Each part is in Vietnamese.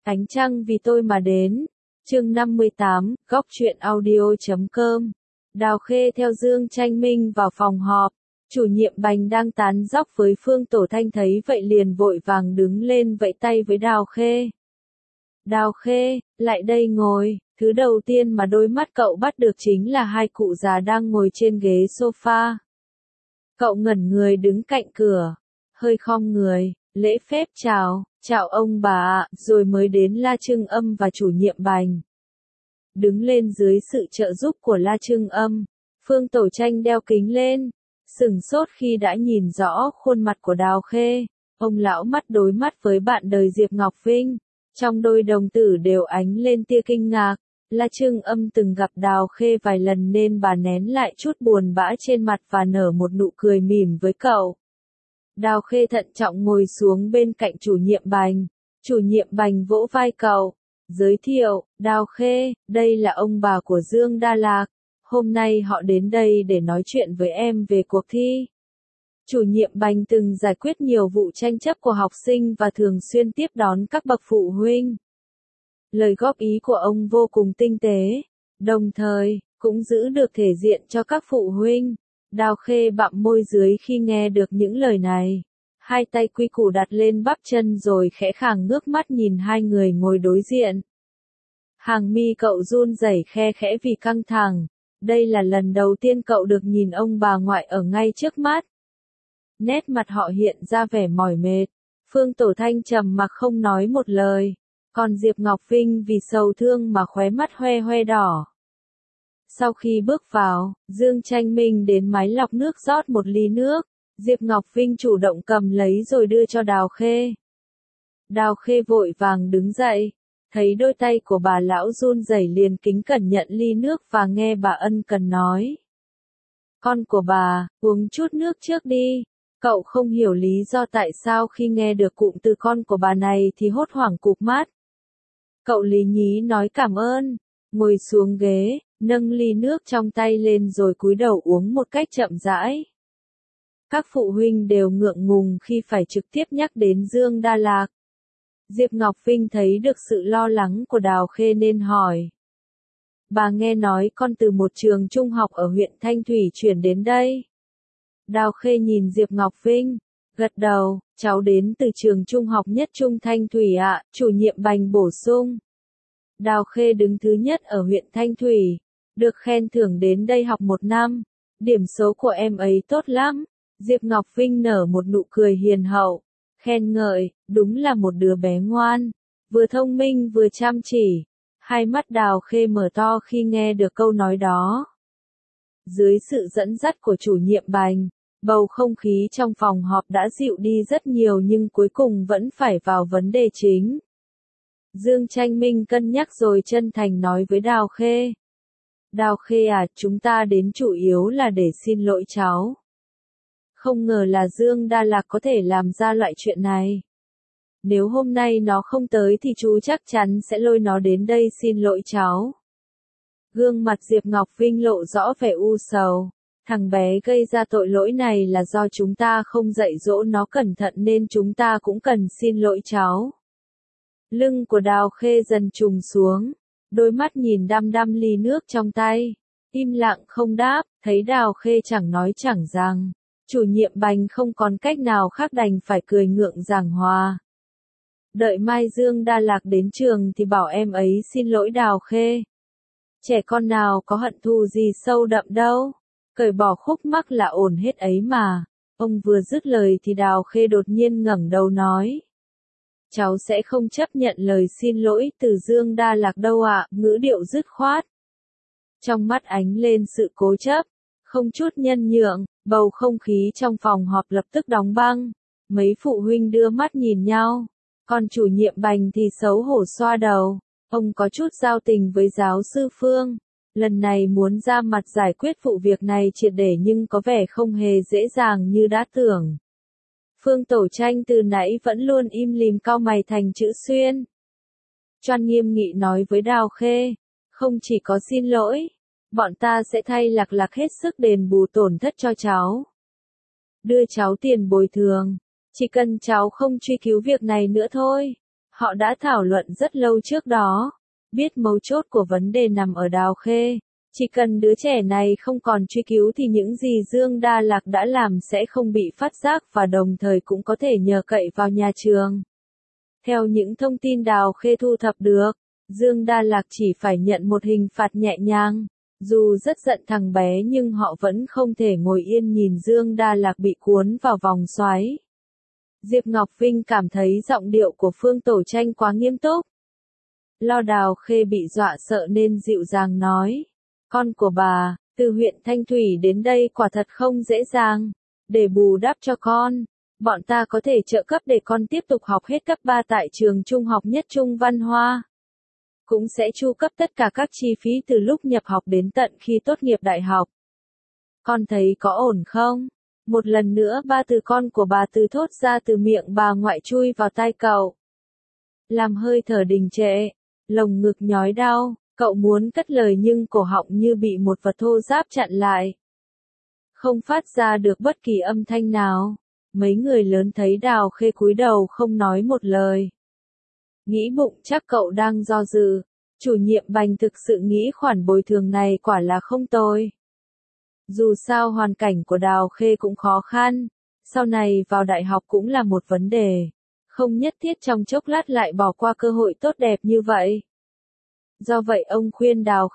Ánh trăng vì tôi mà đến. Chương 58, góc truyện audio.com. Đào Khê theo Dương Tranh Minh vào phòng họp. Chủ nhiệm Bành đang tán dóc với Phương Tổ Thanh thấy vậy liền vội vàng đứng lên vẫy tay với Đào Khê. Đào Khê, lại đây ngồi. Thứ đầu tiên mà đôi mắt cậu bắt được chính là hai cụ già đang ngồi trên ghế sofa. Cậu ngẩn người đứng cạnh cửa, hơi khom người, lễ phép chào ông bà ạ, rồi mới đến La Trưng Âm và chủ nhiệm Bành. Đứng lên dưới sự trợ giúp của La Trưng Âm, Phương Tổ Tranh đeo kính lên, sửng sốt khi đã nhìn rõ khuôn mặt của Đào Khê. Ông lão mắt đối mắt với bạn đời Diệp Ngọc Vinh, trong đôi đồng tử đều ánh lên tia kinh ngạc. La Trưng Âm từng gặp Đào Khê vài lần nên bà nén lại chút buồn bã trên mặt và nở một nụ cười mỉm với cậu. Đào Khê thận trọng ngồi xuống bên cạnh chủ nhiệm Bành. Chủ nhiệm Bành vỗ vai cậu, giới thiệu, Đào Khê, đây là ông bà của Dương Đa Lạc. Hôm nay họ đến đây để nói chuyện với em về cuộc thi. Chủ nhiệm Bành từng giải quyết nhiều vụ tranh chấp của học sinh và thường xuyên tiếp đón các bậc phụ huynh. Lời góp ý của ông vô cùng tinh tế, đồng thời, cũng giữ được thể diện cho các phụ huynh. Đào Khê bặm môi dưới khi nghe được những lời này. Hai tay quy củ đặt lên bắp chân rồi khẽ khàng ngước mắt nhìn hai người ngồi đối diện. Hàng mi cậu run rẩy khe khẽ vì căng thẳng. Đây là lần đầu tiên cậu được nhìn ông bà ngoại ở ngay trước mắt. Nét mặt họ hiện ra vẻ mỏi mệt. Phương Tổ Thanh trầm mặc không nói một lời. Còn Diệp Ngọc Vinh vì sầu thương mà khóe mắt hoe hoe đỏ. Sau khi bước vào, Dương Tranh Minh đến máy lọc nước rót một ly nước. Diệp Ngọc Vinh chủ động cầm lấy rồi đưa cho Đào Khê. Đào Khê vội vàng đứng dậy. Thấy đôi tay của bà lão run rẩy liền kính cẩn nhận ly nước và nghe bà ân cần nói. Con của bà, uống chút nước trước đi. Cậu không hiểu lý do tại sao khi nghe được cụm từ con của bà này thì hốt hoảng cụp mắt. Cậu lý nhí nói cảm ơn, ngồi xuống ghế, nâng ly nước trong tay lên rồi cúi đầu uống một cách chậm rãi. Các phụ huynh đều ngượng ngùng khi phải trực tiếp nhắc đến Dương Đa Lạc. Diệp Ngọc Vinh thấy được sự lo lắng của Đào Khê nên hỏi. Bà nghe nói con từ một trường trung học ở huyện Thanh Thủy chuyển đến đây. Đào Khê nhìn Diệp Ngọc Vinh, gật đầu, cháu đến từ trường trung học nhất trung Thanh Thủy ạ, chủ nhiệm Bành bổ sung. Đào Khê đứng thứ nhất ở huyện Thanh Thủy, được khen thưởng đến đây học một năm, điểm số của em ấy tốt lắm. Diệp Ngọc Vinh nở một nụ cười hiền hậu, khen ngợi, đúng là một đứa bé ngoan, vừa thông minh vừa chăm chỉ. Hai mắt Đào Khê mở to khi nghe được câu nói đó. Dưới sự dẫn dắt của chủ nhiệm Bành, bầu không khí trong phòng họp đã dịu đi rất nhiều nhưng cuối cùng vẫn phải vào vấn đề chính. Dương Tranh Minh cân nhắc rồi chân thành nói với Đào Khê. Đào Khê à, chúng ta đến chủ yếu là để xin lỗi cháu. Không ngờ là Dương Đa Lạc có thể làm ra loại chuyện này. Nếu hôm nay nó không tới thì chú chắc chắn sẽ lôi nó đến đây xin lỗi cháu. Gương mặt Diệp Ngọc Vinh lộ rõ vẻ u sầu. Thằng bé gây ra tội lỗi này là do chúng ta không dạy dỗ nó cẩn thận nên chúng ta cũng cần xin lỗi cháu. Lưng của Đào Khê dần trùng xuống, đôi mắt nhìn đăm đăm ly nước trong tay, im lặng không đáp. Thấy Đào Khê chẳng nói chẳng rằng, chủ nhiệm Bành không còn cách nào khác đành phải cười ngượng giảng hòa. Đợi mai Dương Đa Lạc đến trường thì bảo em ấy xin lỗi Đào Khê. Trẻ con nào có hận thù gì sâu đậm đâu, cởi bỏ khúc mắc là ổn hết ấy mà. Ông vừa dứt lời thì Đào Khê đột nhiên ngẩng đầu nói. Cháu sẽ không chấp nhận lời xin lỗi từ Dương Đa Lạc đâu ạ, ngữ điệu dứt khoát. Trong mắt ánh lên sự cố chấp, không chút nhân nhượng, bầu không khí trong phòng họp lập tức đóng băng. Mấy phụ huynh đưa mắt nhìn nhau, còn chủ nhiệm Bành thì xấu hổ xoa đầu. Ông có chút giao tình với giáo sư Phương, lần này muốn ra mặt giải quyết vụ việc này triệt để nhưng có vẻ không hề dễ dàng như đã tưởng. Phương Tổ Tranh từ nãy vẫn luôn im lìm cau mày thành chữ xuyên. Choan nghiêm nghị nói với Đào Khê, không chỉ có xin lỗi, bọn ta sẽ thay Lạc Lạc hết sức đền bù tổn thất cho cháu. Đưa cháu tiền bồi thường, chỉ cần cháu không truy cứu việc này nữa thôi. Họ đã thảo luận rất lâu trước đó, biết mấu chốt của vấn đề nằm ở Đào Khê. Chỉ cần đứa trẻ này không còn truy cứu thì những gì Dương Đa Lạc đã làm sẽ không bị phát giác và đồng thời cũng có thể nhờ cậy vào nhà trường. Theo những thông tin Đào Khê thu thập được, Dương Đa Lạc chỉ phải nhận một hình phạt nhẹ nhàng. Dù rất giận thằng bé nhưng họ vẫn không thể ngồi yên nhìn Dương Đa Lạc bị cuốn vào vòng xoáy. Diệp Ngọc Vinh cảm thấy giọng điệu của Phương Tổ Tranh quá nghiêm túc. Lo Đào Khê bị dọa sợ nên dịu dàng nói. Con của bà, từ huyện Thanh Thủy đến đây quả thật không dễ dàng. Để bù đắp cho con, bọn ta có thể trợ cấp để con tiếp tục học hết cấp 3 tại trường trung học Nhất Trung Văn Hoa. Cũng sẽ chu cấp tất cả các chi phí từ lúc nhập học đến tận khi tốt nghiệp đại học. Con thấy có ổn không? Một lần nữa ba từ con của bà từ thốt ra từ miệng bà ngoại chui vào tai cậu. Làm hơi thở đình trệ, lồng ngực nhói đau, cậu muốn cất lời nhưng cổ họng như bị một vật thô ráp chặn lại. Không phát ra được bất kỳ âm thanh nào. Mấy người lớn thấy Đào Khê cúi đầu không nói một lời. Nghĩ bụng chắc cậu đang do dự. Chủ nhiệm Bành thực sự nghĩ khoản bồi thường này quả là không tồi. Dù sao hoàn cảnh của Đào Khê cũng khó khăn. Sau này vào đại học cũng là một vấn đề. Không nhất thiết trong chốc lát lại bỏ qua cơ hội tốt đẹp như vậy. Do vậy ông khuyên Đào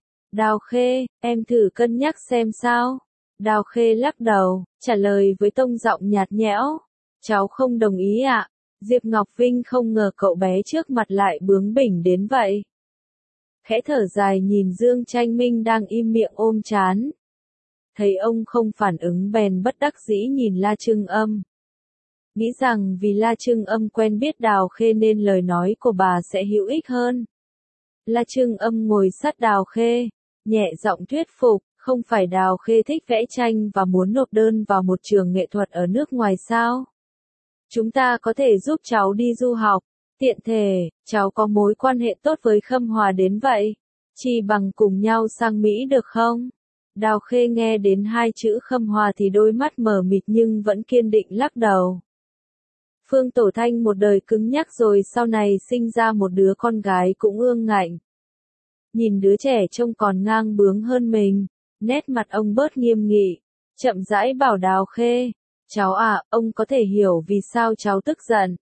Khê, em thử cân nhắc xem sao. Đào Khê lắc đầu, trả lời với tông giọng nhạt nhẽo. Cháu không đồng ý ạ. Diệp Ngọc Vinh không ngờ cậu bé trước mặt lại bướng bỉnh đến vậy. Khẽ thở dài nhìn Dương Tranh Minh đang im miệng ôm trán. Thấy ông không phản ứng bèn bất đắc dĩ nhìn La Trưng Âm. Nghĩ rằng vì La Trưng Âm quen biết Đào Khê nên lời nói của bà sẽ hữu ích hơn. La Trưng Âm ngồi sát Đào Khê, nhẹ giọng thuyết phục, không phải Đào Khê thích vẽ tranh và muốn nộp đơn vào một trường nghệ thuật ở nước ngoài sao? Chúng ta có thể giúp cháu đi du học, tiện thể, cháu có mối quan hệ tốt với Khâm Hòa đến vậy. Chỉ bằng cùng nhau sang Mỹ được không? Đào Khê nghe đến hai chữ Khâm Hòa thì đôi mắt mờ mịt nhưng vẫn kiên định lắc đầu. Phương Tổ Thanh một đời cứng nhắc rồi sau này sinh ra một đứa con gái cũng ương ngạnh. Nhìn đứa trẻ trông còn ngang bướng hơn mình, nét mặt ông bớt nghiêm nghị, chậm rãi bảo Đào Khê, cháu à, ông có thể hiểu vì sao cháu tức giận.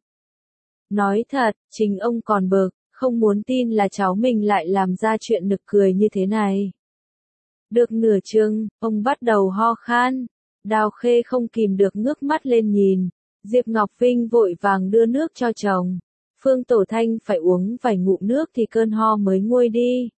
Nói thật, chính ông còn bực, không muốn tin là cháu mình lại làm ra chuyện nực cười như thế này. Được nửa chừng, ông bắt đầu ho khan, Đào Khê không kìm được ngước mắt lên nhìn. Diệp Ngọc Vinh vội vàng đưa nước cho chồng. Phương Tổ Thanh phải uống vài ngụm nước thì cơn ho mới nguôi đi.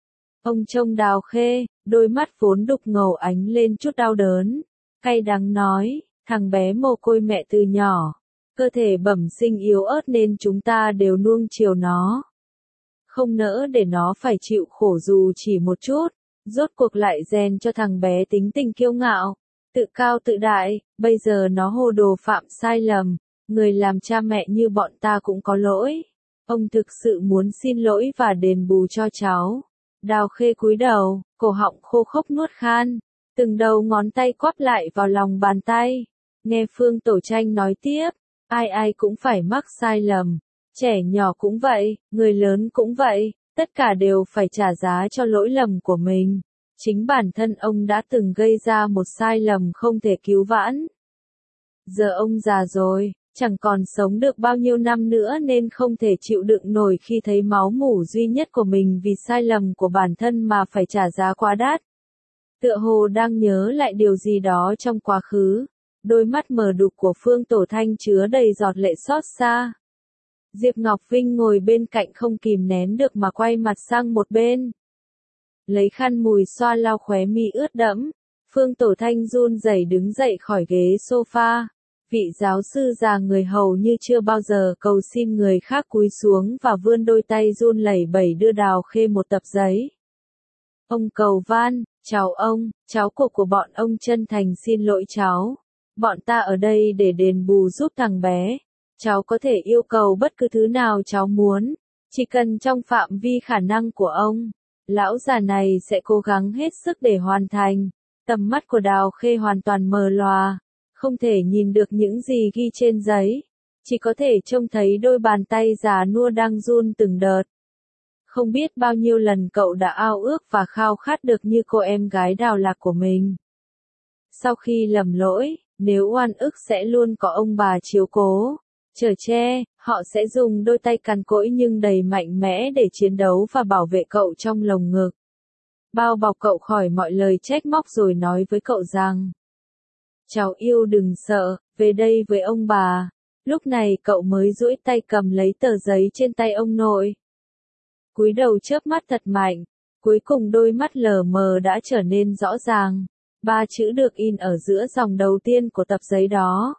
Ông trông Đào Khê, đôi mắt vốn đục ngầu ánh lên chút đau đớn. Cay đắng nói, thằng bé mồ côi mẹ từ nhỏ. Cơ thể bẩm sinh yếu ớt nên chúng ta đều nuông chiều nó. Không nỡ để nó phải chịu khổ dù chỉ một chút. Rốt cuộc lại rèn cho thằng bé tính tình kiêu ngạo. Tự cao tự đại, bây giờ nó hồ đồ phạm sai lầm, người làm cha mẹ như bọn ta cũng có lỗi. Ông thực sự muốn xin lỗi và đền bù cho cháu. Đào Khê cúi đầu, cổ họng khô khốc nuốt khan, từng đầu ngón tay quắp lại vào lòng bàn tay. Nghe Phương Tổ Tranh nói tiếp, ai ai cũng phải mắc sai lầm, trẻ nhỏ cũng vậy, người lớn cũng vậy, tất cả đều phải trả giá cho lỗi lầm của mình. Chính bản thân ông đã từng gây ra một sai lầm không thể cứu vãn. Giờ ông già rồi, chẳng còn sống được bao nhiêu năm nữa nên không thể chịu đựng nổi khi thấy máu mủ duy nhất của mình vì sai lầm của bản thân mà phải trả giá quá đắt. Tựa hồ đang nhớ lại điều gì đó trong quá khứ, đôi mắt mờ đục của Phương Tổ Thanh chứa đầy giọt lệ xót xa. Diệp Ngọc Vinh ngồi bên cạnh không kìm nén được mà quay mặt sang một bên. Lấy khăn mùi xoa lau khóe mi ướt đẫm, Phương Tổ Thanh run rẩy đứng dậy khỏi ghế sofa. Vị giáo sư già người hầu như chưa bao giờ cầu xin người khác cúi xuống và vươn đôi tay run lẩy bẩy đưa Đào Khê một tập giấy. Ông cầu van, cháu của bọn ông chân thành xin lỗi cháu. Bọn ta ở đây để đền bù giúp thằng bé. Cháu có thể yêu cầu bất cứ thứ nào cháu muốn, chỉ cần trong phạm vi khả năng của ông. Lão già này sẽ cố gắng hết sức để hoàn thành. Tầm mắt của Đào Khê hoàn toàn mờ lòa, không thể nhìn được những gì ghi trên giấy. chỉ có thể trông thấy đôi bàn tay già nua đang run từng đợt. Không biết bao nhiêu lần cậu đã ao ước và khao khát được như cô em gái Đào Lạc của mình. Sau khi lầm lỗi, nếu oan ức sẽ luôn có ông bà chiếu cố, chở che, họ sẽ dùng đôi tay cằn cỗi nhưng đầy mạnh mẽ để chiến đấu và bảo vệ cậu trong lồng ngực. Bao bọc cậu khỏi mọi lời trách móc rồi nói với cậu rằng: cháu yêu đừng sợ, về đây với ông bà. Lúc này cậu mới duỗi tay cầm lấy tờ giấy trên tay ông nội. Cúi đầu chớp mắt thật mạnh, cuối cùng đôi mắt lờ mờ đã trở nên rõ ràng. 3 chữ được in ở giữa dòng đầu tiên của tập giấy đó.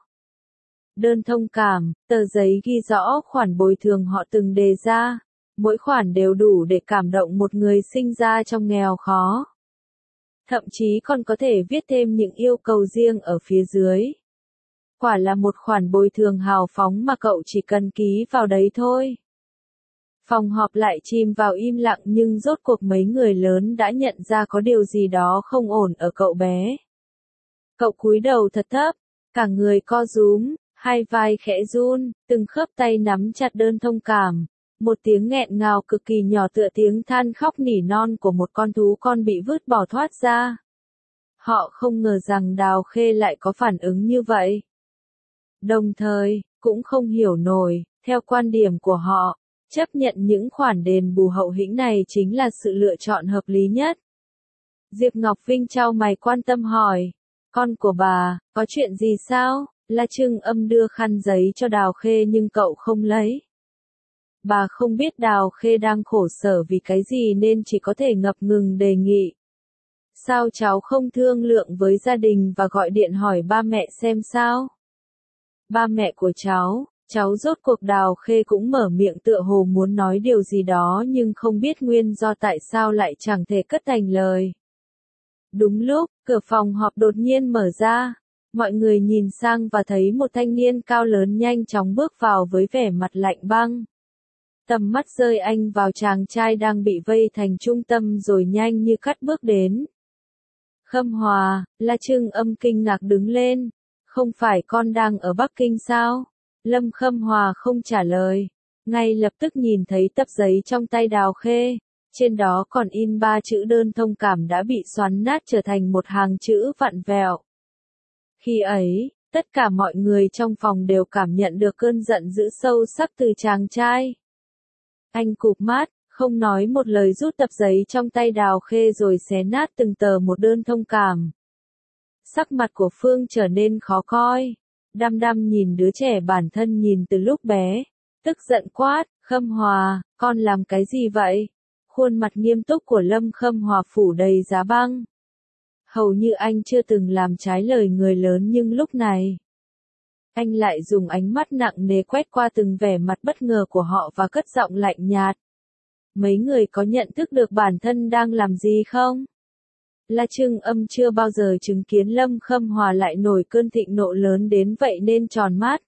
Đơn thông cảm, tờ giấy ghi rõ khoản bồi thường họ từng đề ra. Mỗi khoản đều đủ để cảm động một người sinh ra trong nghèo khó. Thậm chí còn có thể viết thêm những yêu cầu riêng ở phía dưới. Quả là một khoản bồi thường hào phóng mà cậu chỉ cần ký vào đấy thôi. Phòng họp lại chìm vào im lặng nhưng rốt cuộc mấy người lớn đã nhận ra có điều gì đó không ổn ở cậu bé. Cậu cúi đầu thật thấp, cả người co rúm, hai vai khẽ run, từng khớp tay nắm chặt đơn thông cảm. Một tiếng nghẹn ngào cực kỳ nhỏ tựa tiếng than khóc nỉ non của một con thú con bị vứt bỏ thoát ra. Họ không ngờ rằng Đào Khê lại có phản ứng như vậy. Đồng thời, cũng không hiểu nổi, theo quan điểm của họ, chấp nhận những khoản đền bù hậu hĩnh này chính là sự lựa chọn hợp lý nhất. Diệp Ngọc Vinh chau mày quan tâm hỏi: con của bà, có chuyện gì sao? La Trưng Âm đưa khăn giấy cho Đào Khê nhưng cậu không lấy. Bà không biết Đào Khê đang khổ sở vì cái gì nên chỉ có thể ngập ngừng đề nghị. Sao cháu không thương lượng với gia đình và gọi điện hỏi ba mẹ xem sao? Ba mẹ của cháu rốt cuộc. Đào Khê cũng mở miệng tựa hồ muốn nói điều gì đó nhưng không biết nguyên do tại sao lại chẳng thể cất thành lời. Đúng lúc, cửa phòng họp đột nhiên mở ra. Mọi người nhìn sang và thấy một thanh niên cao lớn nhanh chóng bước vào với vẻ mặt lạnh băng. Tầm mắt rơi anh vào chàng trai đang bị vây thành trung tâm rồi nhanh như cắt bước đến. Khâm Hòa, La Trưng Âm kinh ngạc đứng lên. Không phải con đang ở Bắc Kinh sao? Lâm Khâm Hòa không trả lời. Ngay lập tức nhìn thấy tập giấy trong tay Đào Khê. Trên đó còn in 3 chữ đơn thông cảm đã bị xoắn nát trở thành một hàng chữ vặn vẹo. Khi ấy, tất cả mọi người trong phòng đều cảm nhận được cơn giận dữ sâu sắc từ chàng trai. Anh cụp mắt, không nói một lời rút tập giấy trong tay Đào Khê rồi xé nát từng tờ một đơn thông cảm. Sắc mặt của Phương trở nên khó coi. Đăm đăm nhìn đứa trẻ bản thân nhìn từ lúc bé. Tức giận quát: Khâm Hòa, con làm cái gì vậy? Khuôn mặt nghiêm túc của Lâm Khâm Hòa phủ đầy giá băng. Hầu như anh chưa từng làm trái lời người lớn nhưng lúc này, anh lại dùng ánh mắt nặng nề quét qua từng vẻ mặt bất ngờ của họ và cất giọng lạnh nhạt. Mấy người có nhận thức được bản thân đang làm gì không? La Trưng Âm chưa bao giờ chứng kiến Lâm Khâm Hòa lại nổi cơn thịnh nộ lớn đến vậy nên tròn mắt.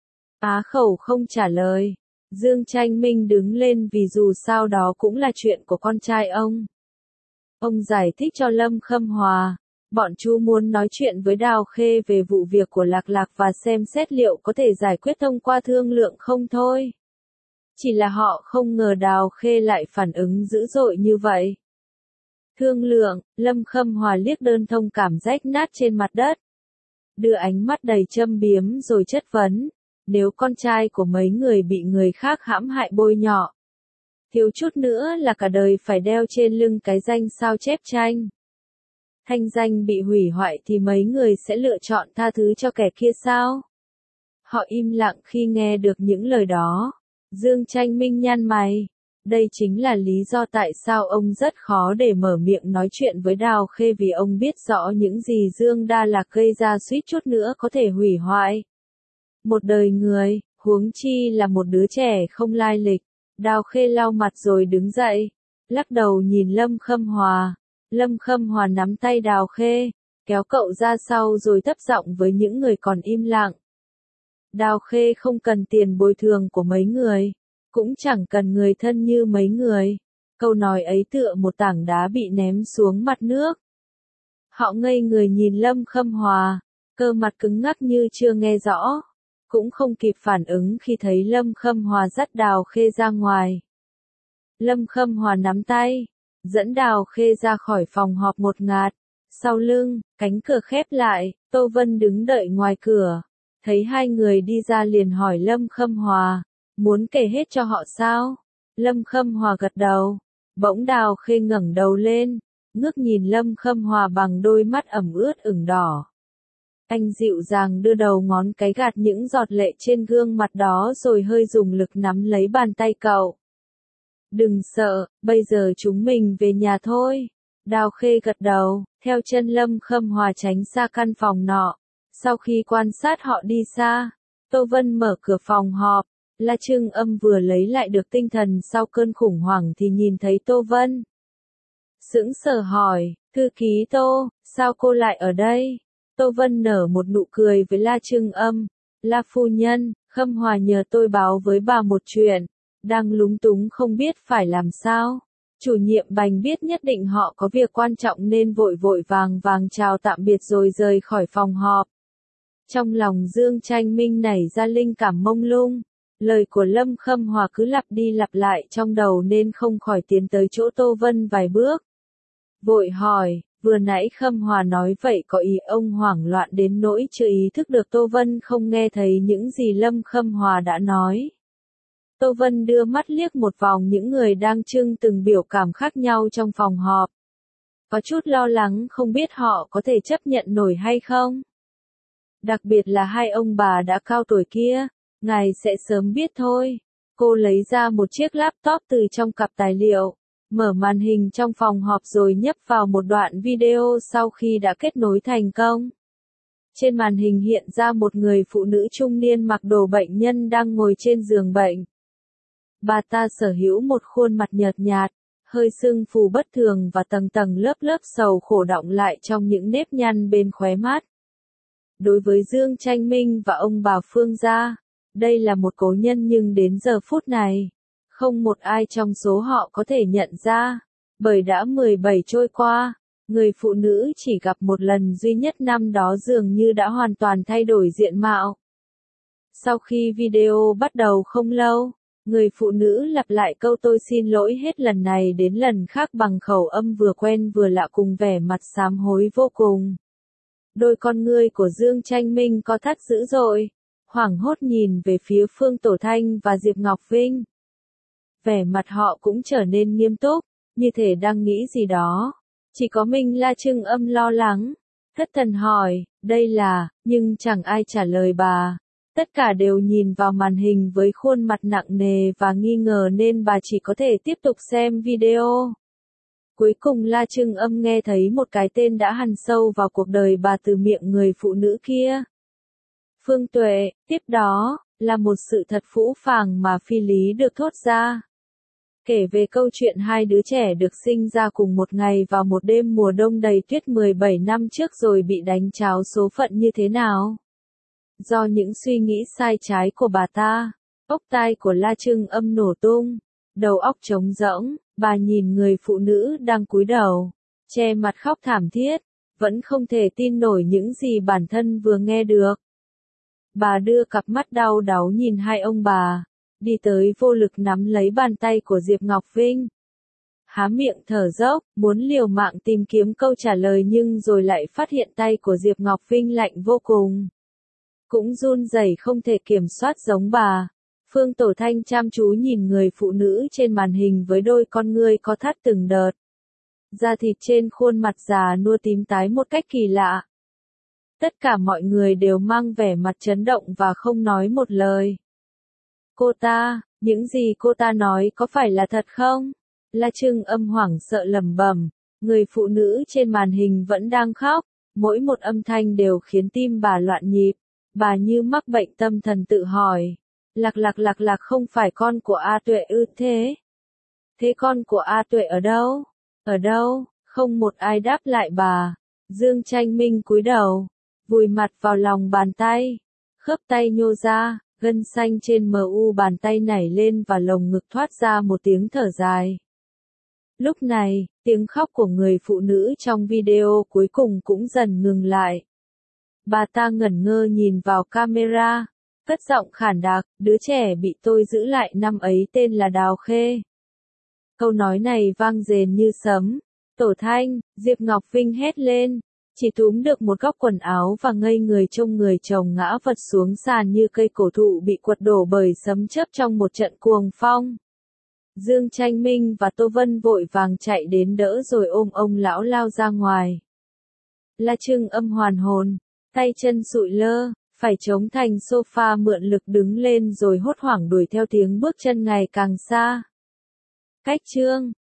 Á khẩu không trả lời. Dương Tranh Minh đứng lên vì dù sao đó cũng là chuyện của con trai ông. Ông giải thích cho Lâm Khâm Hòa. Bọn chú muốn nói chuyện với Đào Khê về vụ việc của Lạc Lạc và xem xét liệu có thể giải quyết thông qua thương lượng không thôi. Chỉ là họ không ngờ Đào Khê lại phản ứng dữ dội như vậy. Thương lượng, Lâm Khâm Hòa liếc đơn thông cảm rách nát trên mặt đất. Đưa ánh mắt đầy châm biếm rồi chất vấn. Nếu con trai của mấy người bị người khác hãm hại bôi nhọ, thiếu chút nữa là cả đời phải đeo trên lưng cái danh sao chép tranh. Thanh danh bị hủy hoại thì mấy người sẽ lựa chọn tha thứ cho kẻ kia sao? Họ im lặng khi nghe được những lời đó. Dương Tranh Minh nhăn mày. Đây chính là lý do tại sao ông rất khó để mở miệng nói chuyện với Đào Khê vì ông biết rõ những gì Dương Đa Lạc gây ra suýt chút nữa có thể hủy hoại một đời người, huống chi là một đứa trẻ không lai lịch. Đào Khê lau mặt rồi đứng dậy, lắc đầu nhìn Lâm Khâm Hòa. Lâm Khâm Hòa nắm tay Đào Khê, kéo cậu ra sau rồi thấp giọng với những người còn im lặng. Đào Khê không cần tiền bồi thường của mấy người, cũng chẳng cần người thân như mấy người. Câu nói ấy tựa một tảng đá bị ném xuống mặt nước. Họ ngây người nhìn Lâm Khâm Hòa, cơ mặt cứng ngắc như chưa nghe rõ. cũng không kịp phản ứng khi thấy Lâm Khâm Hòa dắt Đào Khê ra ngoài. Lâm Khâm Hòa nắm tay, dẫn Đào Khê ra khỏi phòng họp một ngạt. Sau lưng, cánh cửa khép lại, Tô Vân đứng đợi ngoài cửa. Thấy hai người đi ra liền hỏi Lâm Khâm Hòa, muốn kể hết cho họ sao? Lâm Khâm Hòa gật đầu. Bỗng Đào Khê ngẩng đầu lên, ngước nhìn Lâm Khâm Hòa bằng đôi mắt ẩm ướt ửng đỏ. Anh dịu dàng đưa đầu ngón cái gạt những giọt lệ trên gương mặt đó rồi hơi dùng lực nắm lấy bàn tay cậu. Đừng sợ, bây giờ chúng mình về nhà thôi. Đào Khê gật đầu, theo chân Lâm Khâm Hòa tránh xa căn phòng nọ. Sau khi quan sát họ đi xa, Tô Vân mở cửa phòng họp. La Trưng Âm vừa lấy lại được tinh thần sau cơn khủng hoảng thì nhìn thấy Tô Vân. Sững sờ hỏi, thư ký Tô, sao cô lại ở đây? Tô Vân nở một nụ cười với La Trưng Âm. La phu nhân, Khâm Hòa nhờ tôi báo với bà một chuyện. Đang lúng túng không biết phải làm sao. Chủ nhiệm Bành biết nhất định họ có việc quan trọng nên vội vội vàng vàng chào tạm biệt rồi rời khỏi phòng họp. Trong lòng Dương Tranh Minh nảy ra linh cảm mông lung. Lời của Lâm Khâm Hòa cứ lặp đi lặp lại trong đầu nên không khỏi tiến tới chỗ Tô Vân vài bước. Vội hỏi, vừa nãy Khâm Hòa nói vậy có ý ông hoảng loạn đến nỗi chưa ý thức được Tô Vân không nghe thấy những gì Lâm Khâm Hòa đã nói. Tô Vân đưa mắt liếc một vòng những người đang trưng từng biểu cảm khác nhau trong phòng họp. Có chút lo lắng không biết họ có thể chấp nhận nổi hay không. Đặc biệt là hai ông bà đã cao tuổi kia, ngài sẽ sớm biết thôi. Cô lấy ra một chiếc laptop từ trong cặp tài liệu, mở màn hình trong phòng họp rồi nhấp vào một đoạn video sau khi đã kết nối thành công. Trên màn hình hiện ra một người phụ nữ trung niên mặc đồ bệnh nhân đang ngồi trên giường bệnh. Bà ta sở hữu một khuôn mặt nhợt nhạt, hơi sưng phù bất thường và tầng tầng lớp lớp sầu khổ đọng lại trong những nếp nhăn bên khóe mắt. Đối với Dương Tranh Minh và ông bà Phương gia, đây là một cố nhân nhưng đến giờ phút này, không một ai trong số họ có thể nhận ra, bởi đã 17 trôi qua, người phụ nữ chỉ gặp một lần duy nhất năm đó dường như đã hoàn toàn thay đổi diện mạo. Sau khi video bắt đầu không lâu, người phụ nữ lặp lại câu tôi xin lỗi hết lần này đến lần khác bằng khẩu âm vừa quen vừa lạ cùng vẻ mặt sám hối vô cùng. Đôi con ngươi của Dương Tranh Minh co thắt dữ dội, hoảng hốt nhìn về phía Phương Tổ Thanh và Diệp Ngọc Vinh. Vẻ mặt họ cũng trở nên nghiêm túc, như thể đang nghĩ gì đó. Chỉ có mình La Trưng Âm lo lắng, thất thần hỏi, đây là, nhưng chẳng ai trả lời bà. Tất cả đều nhìn vào màn hình với khuôn mặt nặng nề và nghi ngờ nên bà chỉ có thể tiếp tục xem video. Cuối cùng La Trưng Âm nghe thấy một cái tên đã hằn sâu vào cuộc đời bà từ miệng người phụ nữ kia. Phương Tuệ, tiếp đó, là một sự thật phũ phàng mà phi lý được thốt ra. Kể về câu chuyện hai đứa trẻ được sinh ra cùng một ngày vào một đêm mùa đông đầy tuyết 17 năm trước rồi bị đánh tráo số phận như thế nào. Do những suy nghĩ sai trái của bà ta, ốc tai của La Trưng Âm nổ tung, đầu óc trống rỗng, bà nhìn người phụ nữ đang cúi đầu, che mặt khóc thảm thiết, vẫn không thể tin nổi những gì bản thân vừa nghe được. Bà đưa cặp mắt đau đáu nhìn hai ông bà, đi tới vô lực nắm lấy bàn tay của Diệp Ngọc Vinh. Há miệng thở dốc, muốn liều mạng tìm kiếm câu trả lời nhưng rồi lại phát hiện tay của Diệp Ngọc Vinh lạnh vô cùng. Cũng run rẩy không thể kiểm soát giống bà. Phương Tổ Thanh chăm chú nhìn người phụ nữ trên màn hình với đôi con ngươi co thắt từng đợt. Da thịt trên khuôn mặt già nua tím tái một cách kỳ lạ. Tất cả mọi người đều mang vẻ mặt chấn động và không nói một lời. Cô ta, những gì cô ta nói có phải là thật không? La Trưng Âm hoảng sợ lẩm bẩm, người phụ nữ trên màn hình vẫn đang khóc, mỗi một âm thanh đều khiến tim bà loạn nhịp, bà như mắc bệnh tâm thần tự hỏi, lạc không phải con của A Tuệ ư thế? Thế con của A Tuệ ở đâu? Ở đâu? Không một ai đáp lại bà. Dương Tranh Minh cúi đầu, vùi mặt vào lòng bàn tay, khớp tay nhô ra, gân xanh trên mu bàn tay nảy lên và lồng ngực thoát ra một tiếng thở dài. Lúc này, tiếng khóc của người phụ nữ trong video cuối cùng cũng dần ngừng lại. Bà ta ngẩn ngơ nhìn vào camera, cất giọng khản đặc, đứa trẻ bị tôi giữ lại năm ấy tên là Đào Khê. Câu nói này vang rền như sấm. Tổ Thanh, Diệp Ngọc Vinh hét lên, chỉ túm được một góc quần áo và ngây người trông người chồng ngã vật xuống sàn như cây cổ thụ bị quật đổ bởi sấm chớp trong một trận cuồng phong. Dương Tranh Minh và Tô Vân vội vàng chạy đến đỡ rồi ôm ông lão lao ra ngoài. La Trưng Âm hoàn hồn, tay chân sụi lơ, phải chống thành sofa mượn lực đứng lên rồi hốt hoảng đuổi theo tiếng bước chân ngày càng xa. Cách chương